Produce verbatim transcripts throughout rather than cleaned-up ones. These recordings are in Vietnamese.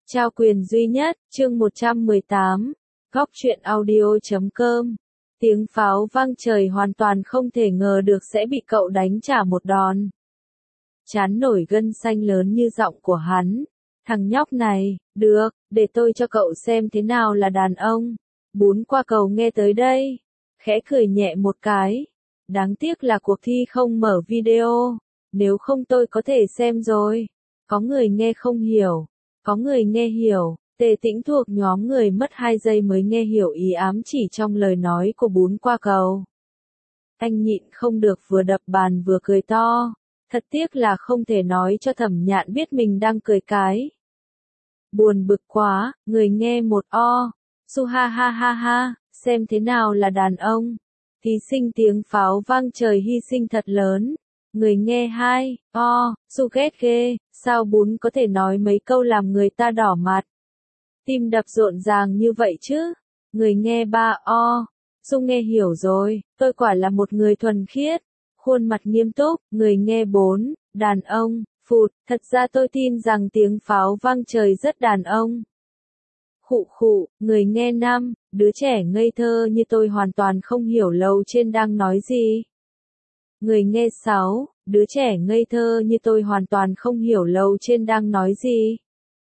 Trao quyền duy nhất, chương một trăm mười tám, góc truyện audio chấm com. Tiếng pháo vang trời hoàn toàn không thể ngờ được sẽ bị cậu đánh trả một đòn. Trán nổi gân xanh lớn như giọng của hắn. Thằng nhóc này, được, để tôi cho cậu xem thế nào là đàn ông. Bún qua cầu nghe tới đây. Khẽ cười nhẹ một cái. Đáng tiếc là cuộc thi không mở video. Nếu không tôi có thể xem rồi. Có người nghe không hiểu. Có người nghe hiểu. Tề Tĩnh thuộc nhóm người mất hai giây mới nghe hiểu ý ám chỉ trong lời nói của bún qua cầu. Anh nhịn không được vừa đập bàn vừa cười to. Thật tiếc là không thể nói cho Thẩm Nhạn biết mình đang cười cái. Buồn bực quá, người nghe một o. Su ha ha ha ha, xem thế nào là đàn ông. Thí sinh tiếng pháo vang trời hy sinh thật lớn. Người nghe hai, o, Su ghét ghê, sao bún có thể nói mấy câu làm người ta đỏ mặt. Tim đập rộn ràng như vậy chứ. Người nghe ba, o, Su nghe hiểu rồi, tôi quả là một người thuần khiết. Khuôn mặt nghiêm túc, người nghe bốn, đàn ông, phụt, thật ra tôi tin rằng tiếng pháo vang trời rất đàn ông. Khụ khụ, người nghe năm, đứa trẻ ngây thơ như tôi hoàn toàn không hiểu lầu trên đang nói gì. Người nghe sáu, đứa trẻ ngây thơ như tôi hoàn toàn không hiểu lầu trên đang nói gì.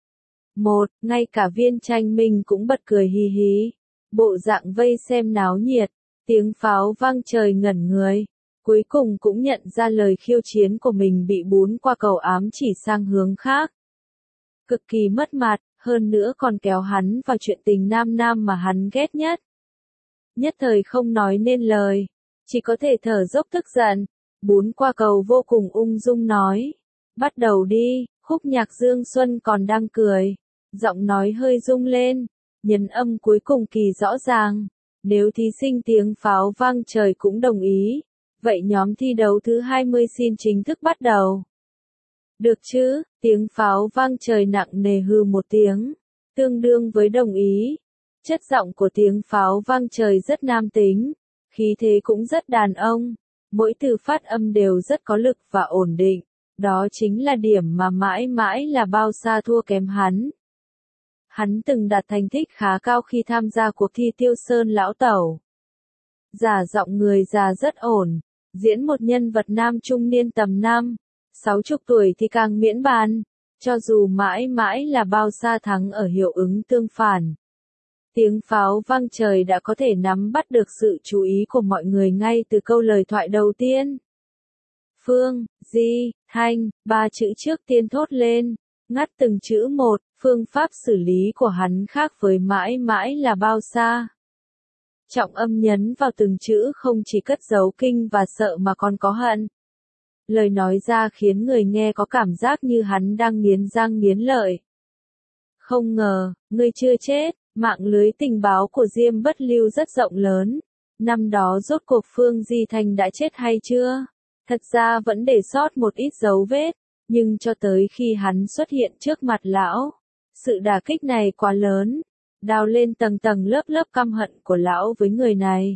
Một, ngay cả Viên Tranh Minh cũng bật cười hì hí. Bộ dạng vây xem náo nhiệt, tiếng pháo vang trời ngẩn người. Cuối cùng cũng nhận ra lời khiêu chiến của mình bị bún qua cầu ám chỉ sang hướng khác. Cực kỳ mất mặt, hơn nữa còn kéo hắn vào chuyện tình nam nam mà hắn ghét nhất. Nhất thời không nói nên lời, chỉ có thể thở dốc tức giận. Bún qua cầu vô cùng ung dung nói. Bắt đầu đi, khúc nhạc Dương Xuân còn đang cười. Giọng nói hơi rung lên, nhấn âm cuối cùng kỳ rõ ràng. Nếu thí sinh tiếng pháo vang trời cũng đồng ý, vậy nhóm thi đấu thứ hai mươi xin chính thức bắt đầu. Được chứ, tiếng pháo vang trời nặng nề hừ một tiếng, tương đương với đồng ý. Chất giọng của tiếng pháo vang trời rất nam tính, khí thế cũng rất đàn ông, mỗi từ phát âm đều rất có lực và ổn định, đó chính là điểm mà mãi mãi là bao xa thua kém hắn. Hắn từng đạt thành tích khá cao khi tham gia cuộc thi Tiêu Sơn Lão Tẩu. Giả giọng người già rất ổn, diễn một nhân vật nam trung niên tầm năm, sáu chục tuổi thì càng miễn bàn, cho dù mãi mãi là bao xa thắng ở hiệu ứng tương phản. Tiếng pháo vang trời đã có thể nắm bắt được sự chú ý của mọi người ngay từ câu lời thoại đầu tiên. Phương, Di, Thanh, ba chữ trước tiên thốt lên, ngắt từng chữ một, phương pháp xử lý của hắn khác với mãi mãi là bao xa. Trọng âm nhấn vào từng chữ không chỉ cất giấu kinh và sợ mà còn có hận. Lời nói ra khiến người nghe có cảm giác như hắn đang nghiến răng nghiến lợi. Không ngờ, ngươi chưa chết, mạng lưới tình báo của Diêm Bất Lưu rất rộng lớn. Năm đó rốt cuộc Phương Di Thanh đã chết hay chưa? Thật ra vẫn để sót một ít dấu vết, nhưng cho tới khi hắn xuất hiện trước mặt lão, sự đả kích này quá lớn. Đào lên tầng tầng lớp lớp căm hận của lão với người này.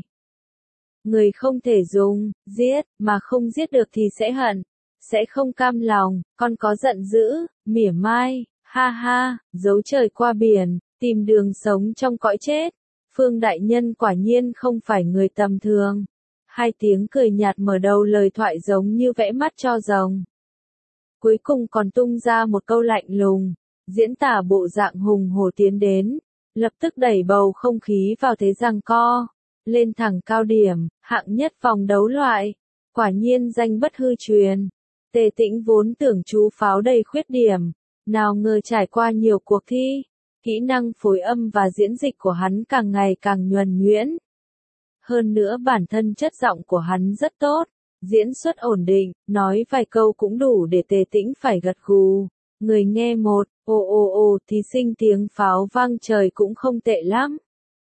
Người không thể dùng, giết, mà không giết được thì sẽ hận, sẽ không cam lòng, còn có giận dữ, mỉa mai, ha ha, giấu trời qua biển, tìm đường sống trong cõi chết. Phương đại nhân quả nhiên không phải người tầm thường. Hai tiếng cười nhạt mở đầu lời thoại giống như vẽ mắt cho rồng. Cuối cùng còn tung ra một câu lạnh lùng, diễn tả bộ dạng hùng hổ tiến đến. Lập tức đẩy bầu không khí vào thế giằng co, lên thẳng cao điểm, hạng nhất vòng đấu loại, quả nhiên danh bất hư truyền. Tề Tĩnh vốn tưởng chú pháo đầy khuyết điểm, nào ngờ trải qua nhiều cuộc thi, kỹ năng phối âm và diễn dịch của hắn càng ngày càng nhuần nhuyễn. Hơn nữa bản thân chất giọng của hắn rất tốt, diễn xuất ổn định, nói vài câu cũng đủ để Tề Tĩnh phải gật gù. Người nghe một, ồ ồ ồ, thí sinh tiếng pháo vang trời cũng không tệ lắm.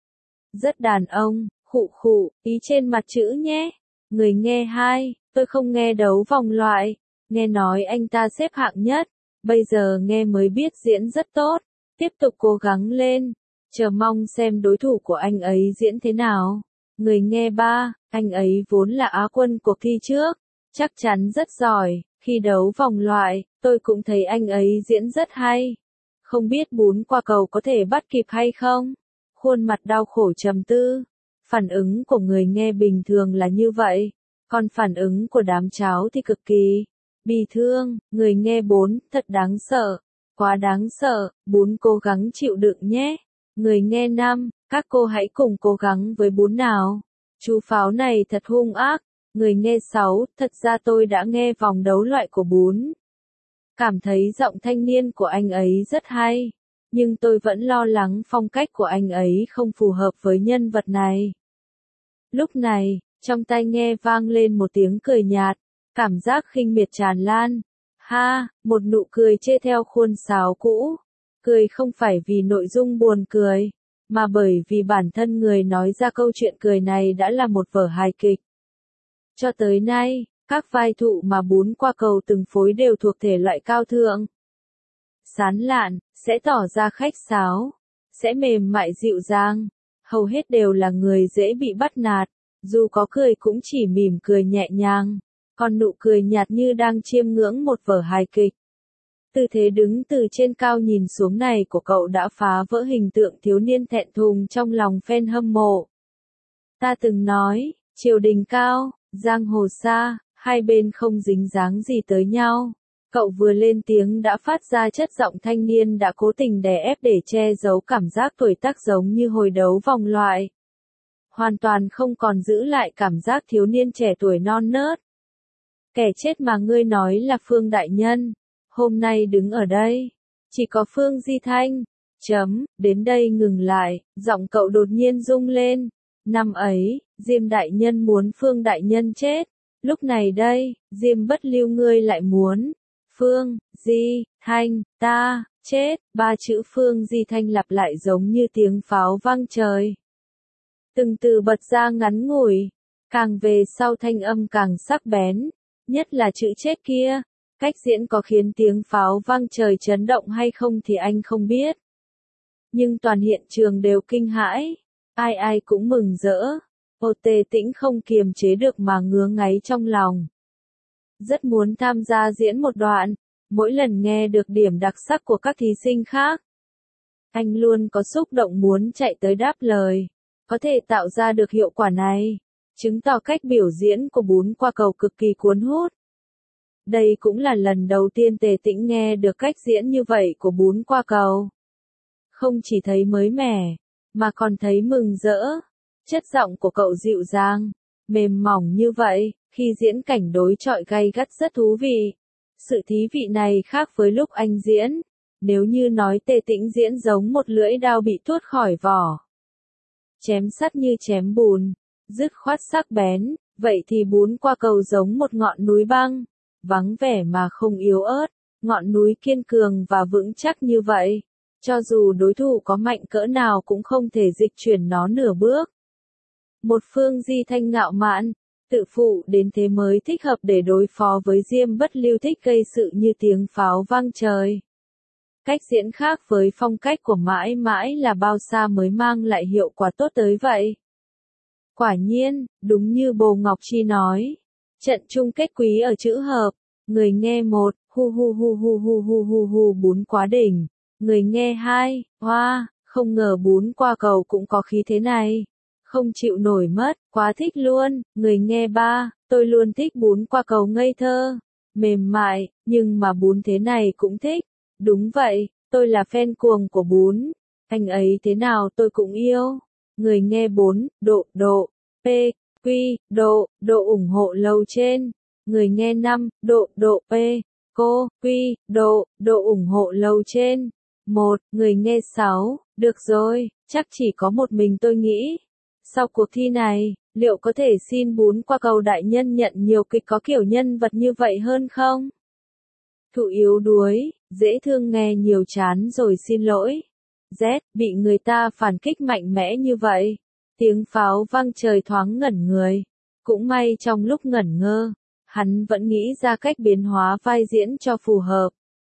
Rất đàn ông, khụ khụ, ý trên mặt chữ nhé. Người nghe hai, tôi không nghe đấu vòng loại, nghe nói anh ta xếp hạng nhất, bây giờ nghe mới biết diễn rất tốt, tiếp tục cố gắng lên, chờ mong xem đối thủ của anh ấy diễn thế nào. Người nghe ba, anh ấy vốn là Á quân cuộc thi trước, chắc chắn rất giỏi. Khi đấu vòng loại, tôi cũng thấy anh ấy diễn rất hay. Không biết bún qua cầu có thể bắt kịp hay không? Khuôn mặt đau khổ trầm tư. Phản ứng của người nghe bình thường là như vậy, còn phản ứng của đám cháu thì cực kỳ bi thương. Người nghe bốn, thật đáng sợ, quá đáng sợ, bún cố gắng chịu đựng nhé. Người nghe năm, các cô hãy cùng cố gắng với bún nào. Chú pháo này thật hung ác. Người nghe sáu, thật ra tôi đã nghe vòng đấu loại của bún. Cảm thấy giọng thanh niên của anh ấy rất hay, nhưng tôi vẫn lo lắng phong cách của anh ấy không phù hợp với nhân vật này. Lúc này, trong tai nghe vang lên một tiếng cười nhạt, cảm giác khinh miệt tràn lan. Ha, một nụ cười chê theo khuôn sáo cũ. Cười không phải vì nội dung buồn cười, mà bởi vì bản thân người nói ra câu chuyện cười này đã là một vở hài kịch. Cho tới nay, các vai phụ mà bún qua cầu từng phối đều thuộc thể loại cao thượng. Sán lạn, sẽ tỏ ra khách sáo, sẽ mềm mại dịu dàng, hầu hết đều là người dễ bị bắt nạt, dù có cười cũng chỉ mỉm cười nhẹ nhàng, còn nụ cười nhạt như đang chiêm ngưỡng một vở hài kịch. Tư thế đứng từ trên cao nhìn xuống này của cậu đã phá vỡ hình tượng thiếu niên thẹn thùng trong lòng fan hâm mộ. Ta từng nói, triều đình cao, giang hồ xa, hai bên không dính dáng gì tới nhau. Cậu vừa lên tiếng đã phát ra chất giọng thanh niên đã cố tình đè ép để che giấu cảm giác tuổi tác giống như hồi đấu vòng loại. Hoàn toàn không còn giữ lại cảm giác thiếu niên trẻ tuổi non nớt. Kẻ chết mà ngươi nói là Phương Đại Nhân, hôm nay đứng ở đây, chỉ có Phương Di Thanh. Chấm, đến đây ngừng lại, giọng cậu đột nhiên rung lên. Năm ấy, Diêm Đại Nhân muốn Phương Đại Nhân chết. Lúc này đây, Diêm Bất Lưu ngươi lại muốn Phương Di Thanh ta chết. Ba chữ Phương Di Thanh lặp lại giống như tiếng pháo vang trời. Từng từ bật ra ngắn ngủi, càng về sau thanh âm càng sắc bén, nhất là chữ chết kia. Cách diễn có khiến tiếng pháo vang trời chấn động hay không thì anh không biết. Nhưng toàn hiện trường đều kinh hãi, ai ai cũng mừng rỡ. Ô Tề Tĩnh không kiềm chế được mà ngứa ngáy trong lòng. Rất muốn tham gia diễn một đoạn, mỗi lần nghe được điểm đặc sắc của các thí sinh khác. Anh luôn có xúc động muốn chạy tới đáp lời, có thể tạo ra được hiệu quả này, chứng tỏ cách biểu diễn của bún qua cầu cực kỳ cuốn hút. Đây cũng là lần đầu tiên Tề Tĩnh nghe được cách diễn như vậy của bún qua cầu. Không chỉ thấy mới mẻ, mà còn thấy mừng rỡ. Chất giọng của cậu dịu dàng, mềm mỏng như vậy, khi diễn cảnh đối chọi gay gắt rất thú vị. Sự thí vị này khác với lúc anh diễn. Nếu như nói Tề Tĩnh diễn giống một lưỡi dao bị tuốt khỏi vỏ, chém sắt như chém bùn, dứt khoát sắc bén, vậy thì bún qua cầu giống một ngọn núi băng, vắng vẻ mà không yếu ớt, ngọn núi kiên cường và vững chắc như vậy. Cho dù đối thủ có mạnh cỡ nào cũng không thể dịch chuyển nó nửa bước. Một Phương Di Thanh ngạo mạn, tự phụ đến thế mới thích hợp để đối phó với Diêm Bất Lưu thích gây sự như tiếng pháo vang trời. Cách diễn khác với phong cách của mãi mãi là bao xa mới mang lại hiệu quả tốt tới vậy. Quả nhiên, đúng như Bồ Ngọc Chi nói, trận chung kết quý ở chữ hợp. Người nghe một, hu hu hu hu hu hu hu hu bún quá đỉnh. Người nghe hai, hoa, không ngờ bún qua cầu cũng có khí thế này. Không chịu nổi mất, quá thích luôn. Người nghe ba, tôi luôn thích bún qua cầu ngây thơ, mềm mại, nhưng mà bún thế này cũng thích. Đúng vậy, tôi là fan cuồng của bún. Anh ấy thế nào tôi cũng yêu. Người nghe bốn, độ, độ, p, quy, độ, độ ủng hộ lâu trên. Người nghe năm, độ, độ, p, cô, quy, độ, độ ủng hộ lâu trên. Một, người nghe sáu, được rồi, chắc chỉ có một mình tôi nghĩ. Sau cuộc thi này, liệu có thể xin bún qua cầu đại nhân nhận nhiều kịch có kiểu nhân vật như vậy hơn không? Thụ yếu đuối, dễ thương nghe nhiều chán rồi xin lỗi. Z, bị người ta phản kích mạnh mẽ như vậy. Tiếng pháo vang trời thoáng ngẩn người. Cũng may trong lúc ngẩn ngơ, hắn vẫn nghĩ ra cách biến hóa vai diễn cho phù hợp.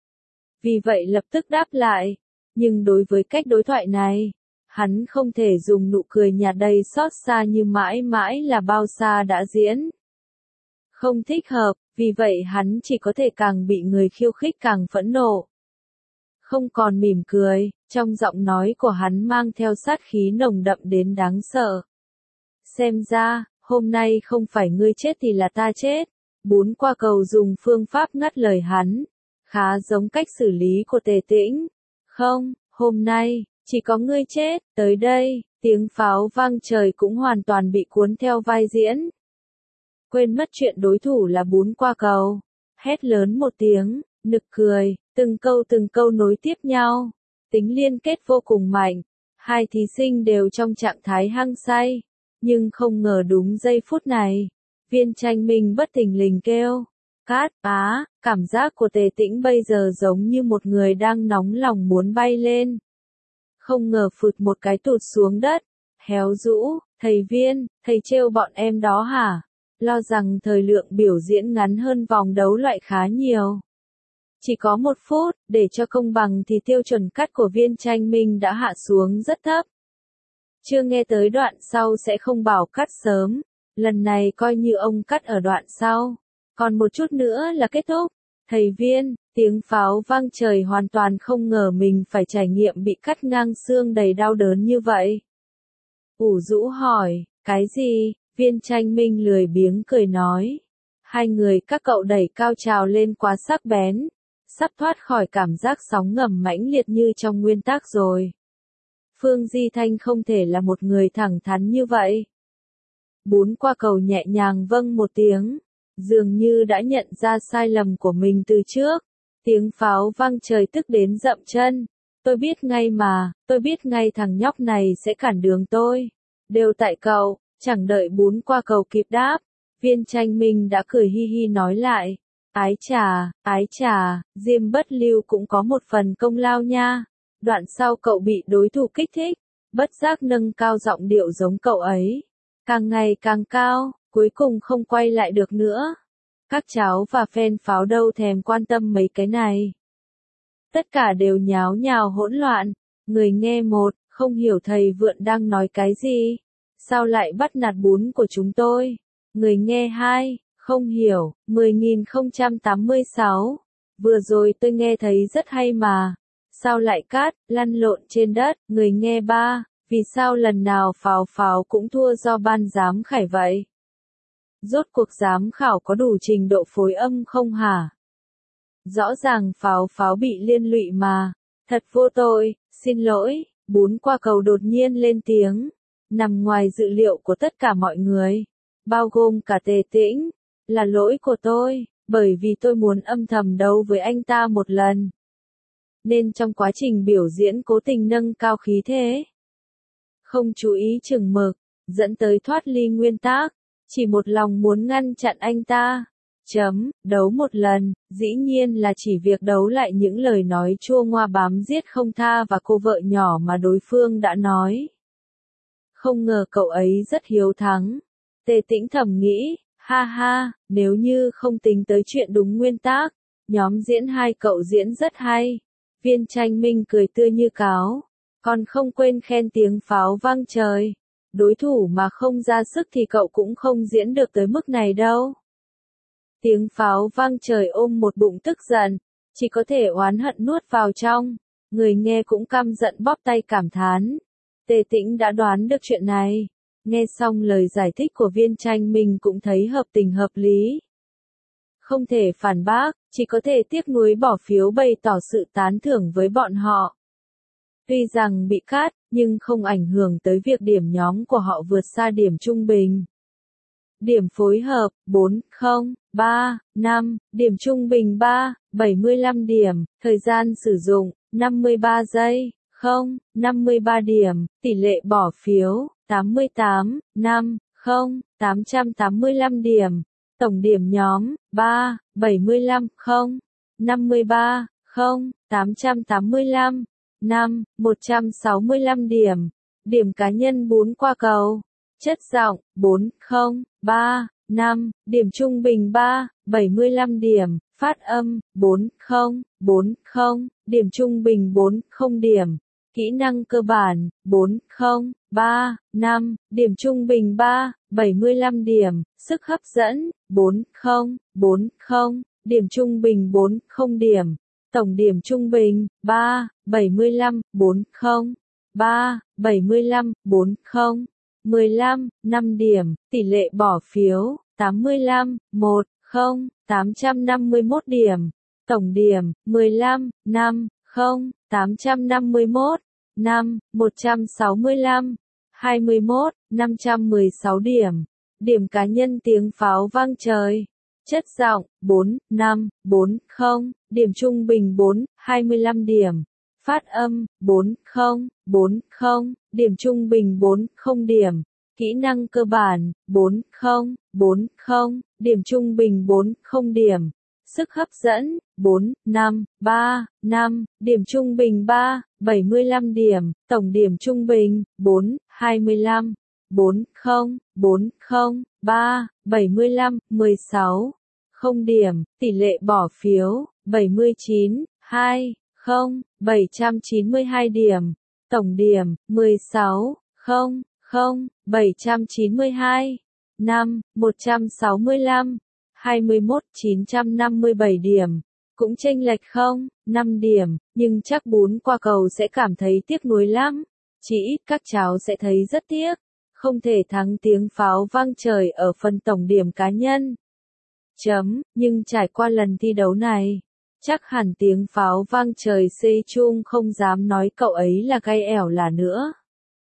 Vì vậy lập tức đáp lại. Nhưng đối với cách đối thoại này, hắn không thể dùng nụ cười nhạt đầy xót xa như mãi mãi là bao xa đã diễn. Không thích hợp, vì vậy hắn chỉ có thể càng bị người khiêu khích càng phẫn nộ. không còn mỉm cười, trong giọng nói của hắn mang theo sát khí nồng đậm đến đáng sợ. Xem ra, hôm nay không phải ngươi chết thì là ta chết. Bún qua cầu dùng phương pháp ngắt lời hắn, khá giống cách xử lý của Tề Tĩnh. Không, hôm nay, chỉ có ngươi chết, tới đây, tiếng pháo vang trời cũng hoàn toàn bị cuốn theo vai diễn. Quên mất chuyện đối thủ là bún qua cầu, hét lớn một tiếng, nực cười, từng câu từng câu nối tiếp nhau, tính liên kết vô cùng mạnh, hai thí sinh đều trong trạng thái hăng say, nhưng không ngờ đúng giây phút này, Viên Tranh Minh bất thình lình kêu, cát, á, cảm giác của Tề Tĩnh bây giờ giống như một người đang nóng lòng muốn bay lên. Không ngờ phụt một cái tụt xuống đất, héo rũ, thầy Viên, thầy trêu bọn em đó hả? Lo rằng thời lượng biểu diễn ngắn hơn vòng đấu loại khá nhiều. Chỉ có một phút, để cho công bằng thì tiêu chuẩn cắt của Viên Tranh Minh đã hạ xuống rất thấp. Chưa nghe tới đoạn sau sẽ không bảo cắt sớm, lần này coi như ông cắt ở đoạn sau. Còn một chút nữa là kết thúc. Thầy Viên, tiếng pháo vang trời hoàn toàn không ngờ mình phải trải nghiệm bị cắt ngang xương đầy đau đớn như vậy. Ủ rũ hỏi, cái gì? Viên Tranh Minh lười biếng cười nói. Hai người các cậu đẩy cao trào lên quá sắc bén, sắp thoát khỏi cảm giác sóng ngầm mãnh liệt như trong nguyên tắc rồi. Phương Di Thanh không thể là một người thẳng thắn như vậy. Bún qua cầu nhẹ nhàng vâng một tiếng, dường như đã nhận ra sai lầm của mình từ trước. Tiếng pháo vang trời tức đến dậm chân. Tôi biết ngay mà, tôi biết ngay thằng nhóc này sẽ cản đường tôi. Đều tại cậu, chẳng đợi bún qua cầu kịp đáp. Viên Tranh Minh đã cười hi hi nói lại. Ái chà, ái chà, Diêm Bất Lưu cũng có một phần công lao nha. Đoạn sau cậu bị đối thủ kích thích, bất giác nâng cao giọng điệu giống cậu ấy. Càng ngày càng cao, cuối cùng không quay lại được nữa. Các cháu và fan pháo đâu thèm quan tâm mấy cái này. Tất cả đều nháo nhào hỗn loạn. Người nghe một, không hiểu thầy Vượn đang nói cái gì. Sao lại bắt nạt bún của chúng tôi? Người nghe hai, không hiểu, mười nghìn không trăm tám mươi sáu. Vừa rồi tôi nghe thấy rất hay mà. Sao lại cát, lăn lộn trên đất? Người nghe ba, vì sao lần nào pháo pháo cũng thua do ban giám khảo vậy? Rốt cuộc giám khảo có đủ trình độ phối âm không hả? Rõ ràng pháo pháo bị liên lụy mà. Thật vô tội, xin lỗi. Bún qua cầu đột nhiên lên tiếng. Nằm ngoài dự liệu của tất cả mọi người, bao gồm cả Tề Tĩnh. Là lỗi của tôi, bởi vì tôi muốn âm thầm đấu với anh ta một lần. Nên trong quá trình biểu diễn cố tình nâng cao khí thế. Không chú ý chừng mực, dẫn tới thoát ly nguyên tắc. Chỉ một lòng muốn ngăn chặn anh ta. Chấm, đấu một lần, dĩ nhiên là chỉ việc đấu lại những lời nói chua ngoa bám giết không tha và cô vợ nhỏ mà đối phương đã nói. Không ngờ cậu ấy rất hiếu thắng. Tề Tĩnh thầm nghĩ, ha ha, nếu như không tính tới chuyện đúng nguyên tắc, nhóm diễn hai cậu diễn rất hay. Viên Tranh Minh cười tươi như cáo, còn không quên khen tiếng pháo vang trời. Đối thủ mà không ra sức thì cậu cũng không diễn được tới mức này đâu. Tiếng pháo vang trời ôm một bụng tức giận, chỉ có thể oán hận nuốt vào trong. Người nghe cũng căm giận bóp tay cảm thán. Tề Tĩnh đã đoán được chuyện này. Nghe xong lời giải thích của Viên Tranh Minh cũng thấy hợp tình hợp lý. Không thể phản bác, chỉ có thể tiếc nuối bỏ phiếu bày tỏ sự tán thưởng với bọn họ. Tuy rằng bị cắt, nhưng không ảnh hưởng tới việc điểm nhóm của họ vượt xa điểm trung bình. Điểm phối hợp, bốn, không, ba, năm, điểm trung bình ba, bảy mươi lăm điểm, thời gian sử dụng, năm mươi ba giây, không, năm mươi ba điểm, tỷ lệ bỏ phiếu, tám mươi tám, năm, không, tám trăm tám mươi lăm điểm, tổng điểm nhóm, ba, bảy mươi lăm, không, năm mươi ba, không, tám trăm tám mươi lăm, năm, một trăm sáu mươi lăm điểm, điểm cá nhân bún qua cầu, chất giọng, bốn, không, ba, năm, điểm trung bình ba, bảy mươi lăm điểm, phát âm, bốn, không, bốn, không, điểm trung bình bốn, không điểm, kỹ năng cơ bản, bốn, không, ba, năm, điểm trung bình ba, bảy mươi lăm điểm, sức hấp dẫn, bốn, không, bốn, không, điểm trung bình bốn, không điểm, Tổng điểm trung bình, ba, bảy mươi lăm, bốn mươi, ba, bảy mươi lăm, bốn mươi, mười lăm, năm điểm, tỷ lệ bỏ phiếu, tám mươi lăm, một, không, tám trăm năm mươi mốt điểm, tổng điểm, mười lăm, năm, không, tám trăm năm mươi mốt, năm, một trăm sáu mươi lăm, hai mươi mốt, năm trăm mười sáu điểm, điểm cá nhân tiếng pháo vang trời. Chất giọng, bốn, năm, bốn, không, điểm trung bình bốn, hai mươi lăm điểm. Phát âm, bốn, không, bốn, không, điểm trung bình bốn, không điểm. Kỹ năng cơ bản, bốn, không, bốn, không, điểm trung bình bốn, không điểm. Sức hấp dẫn, bốn, năm, ba, năm, điểm trung bình ba, bảy mươi lăm điểm, tổng điểm trung bình, bốn, hai mươi lăm, bốn, không, bốn, không, ba, bảy mươi lăm, mười sáu, không điểm, tỷ lệ bỏ phiếu, bảy mươi chín, hai, không, bảy trăm chín mươi hai điểm, tổng điểm, mười sáu, không, không, bảy trăm chín mươi hai, năm, một trăm sáu mươi lăm, hai mươi mốt, chín trăm năm mươi bảy điểm, cũng chênh lệch không, năm điểm, nhưng chắc bún qua cầu sẽ cảm thấy tiếc nuối lắm, chỉ ít các cháu sẽ thấy rất tiếc, không thể thắng tiếng pháo vang trời ở phần tổng điểm cá nhân. Chấm, nhưng trải qua lần thi đấu này, chắc hẳn tiếng pháo vang trời Si Chung không dám nói cậu ấy là gay ẻo là nữa.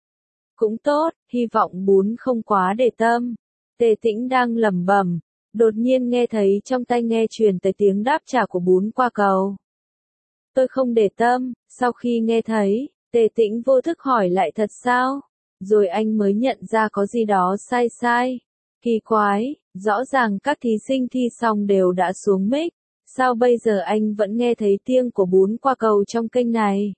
Cũng tốt, hy vọng bún không quá để tâm. Tề Tĩnh đang lẩm bẩm, đột nhiên nghe thấy trong tai nghe truyền tới tiếng đáp trả của bún qua cầu. Tôi không để tâm, sau khi nghe thấy, Tề Tĩnh vô thức hỏi lại thật sao? Rồi anh mới nhận ra có gì đó sai sai. Kỳ quái, rõ ràng các thí sinh thi xong đều đã xuống mic, sao bây giờ anh vẫn nghe thấy tiếng của bún qua cầu trong kênh này?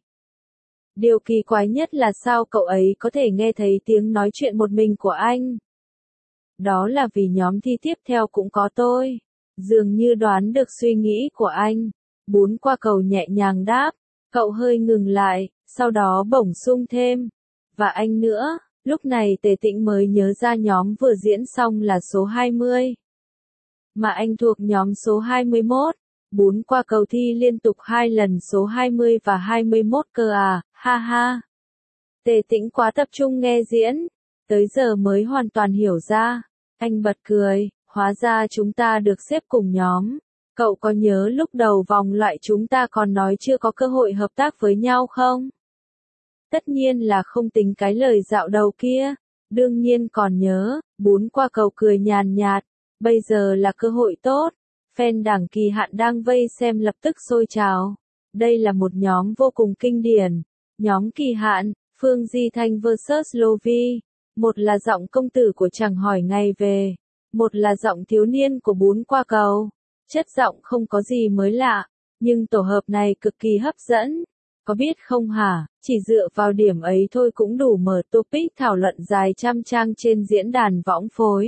Điều kỳ quái nhất là sao cậu ấy có thể nghe thấy tiếng nói chuyện một mình của anh? Đó là vì nhóm thi tiếp theo cũng có tôi. Dường như đoán được suy nghĩ của anh. Bún qua cầu nhẹ nhàng đáp, cậu hơi ngừng lại, sau đó bổ sung thêm. Và anh nữa, lúc này Tề Tĩnh mới nhớ ra nhóm vừa diễn xong là số hai mươi. Mà anh thuộc nhóm số hai mươi mốt. Bún qua cầu thi liên tục hai lần số hai mươi và hai mươi mốt cơ à, ha ha. Tề Tĩnh quá tập trung nghe diễn, tới giờ mới hoàn toàn hiểu ra. Anh bật cười, hóa ra chúng ta được xếp cùng nhóm. Cậu có nhớ lúc đầu vòng loại chúng ta còn nói chưa có cơ hội hợp tác với nhau không? Tất nhiên là không tính cái lời dạo đầu kia. Đương nhiên còn nhớ, bún qua cầu cười nhàn nhạt. Bây giờ là cơ hội tốt. Fan Đảng Kỳ Hạn đang vây xem lập tức sôi trào. Đây là một nhóm vô cùng kinh điển. Nhóm Kỳ Hạn, Phương Di Thanh versus Lovi. Một là giọng công tử của Chẳng Hỏi Ngày Về. Một là giọng thiếu niên của bún qua cầu. Chất giọng không có gì mới lạ. Nhưng tổ hợp này cực kỳ hấp dẫn. Có biết không hả, chỉ dựa vào điểm ấy thôi cũng đủ mở topic thảo luận dài trăm trang trên diễn đàn võng phối.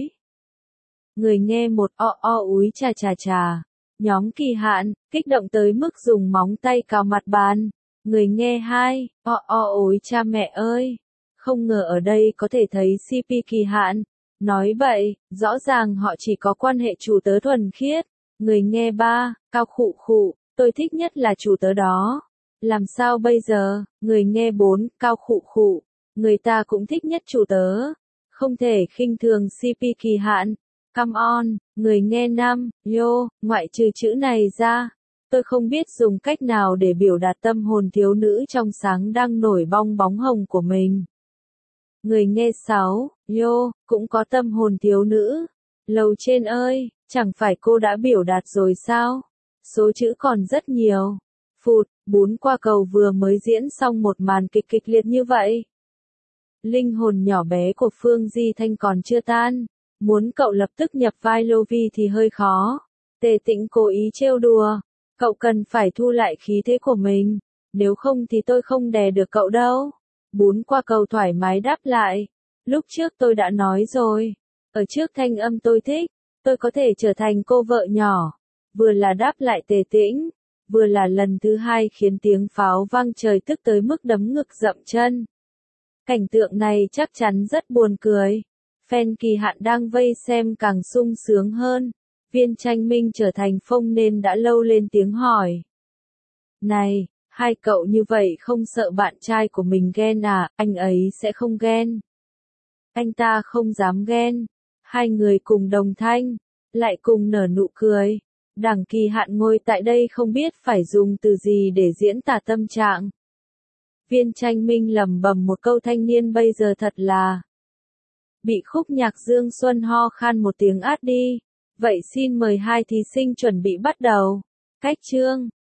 Người nghe một o o úi chà chà chà. Nhóm Kỳ Hạn, kích động tới mức dùng móng tay cào mặt bàn. Người nghe hai, o o úi cha mẹ ơi. Không ngờ ở đây có thể thấy xê pê Kỳ Hạn. Nói vậy, rõ ràng họ chỉ có quan hệ chủ tớ thuần khiết. Người nghe ba, cao khụ khụ, tôi thích nhất là chủ tớ đó. Làm sao bây giờ, người nghe bốn, cao khụ khụ, người ta cũng thích nhất chủ tớ. Không thể khinh thường xê pê Kỳ Hạn. Come on, người nghe năm, yo, ngoại trừ chữ này ra. Tôi không biết dùng cách nào để biểu đạt tâm hồn thiếu nữ trong sáng đang nổi bong bóng hồng của mình. Người nghe sáu, yo, cũng có tâm hồn thiếu nữ. Lầu trên ơi, chẳng phải cô đã biểu đạt rồi sao? Số chữ còn rất nhiều. Phụt, bún qua cầu vừa mới diễn xong một màn kịch kịch liệt như vậy. Linh hồn nhỏ bé của Phương Di Thanh còn chưa tan. Muốn cậu lập tức nhập vai Lovi thì hơi khó. Tề Tĩnh cố ý trêu đùa. Cậu cần phải thu lại khí thế của mình. Nếu không thì tôi không đè được cậu đâu. Bún qua cầu thoải mái đáp lại. Lúc trước tôi đã nói rồi. Ở trước thanh âm tôi thích. Tôi có thể trở thành cô vợ nhỏ. Vừa là đáp lại Tề Tĩnh. Vừa là lần thứ hai khiến tiếng pháo vang trời tức tới mức đấm ngực dậm chân. Cảnh tượng này chắc chắn rất buồn cười. Fan Kỳ Hạn đang vây xem càng sung sướng hơn. Viên Tranh Minh trở thành phông nên đã lâu lên tiếng hỏi. Này, hai cậu như vậy không sợ bạn trai của mình ghen à, anh ấy sẽ không ghen. Anh ta không dám ghen. Hai người cùng đồng thanh, lại cùng nở nụ cười. Đằng Kỳ Hạn ngồi tại đây không biết phải dùng từ gì để diễn tả tâm trạng. Viên Tranh Minh lẩm bẩm một câu thanh niên bây giờ thật là. Bị khúc nhạc Dương Xuân ho khan một tiếng át đi. Vậy xin mời hai thí sinh chuẩn bị bắt đầu. Cách chương.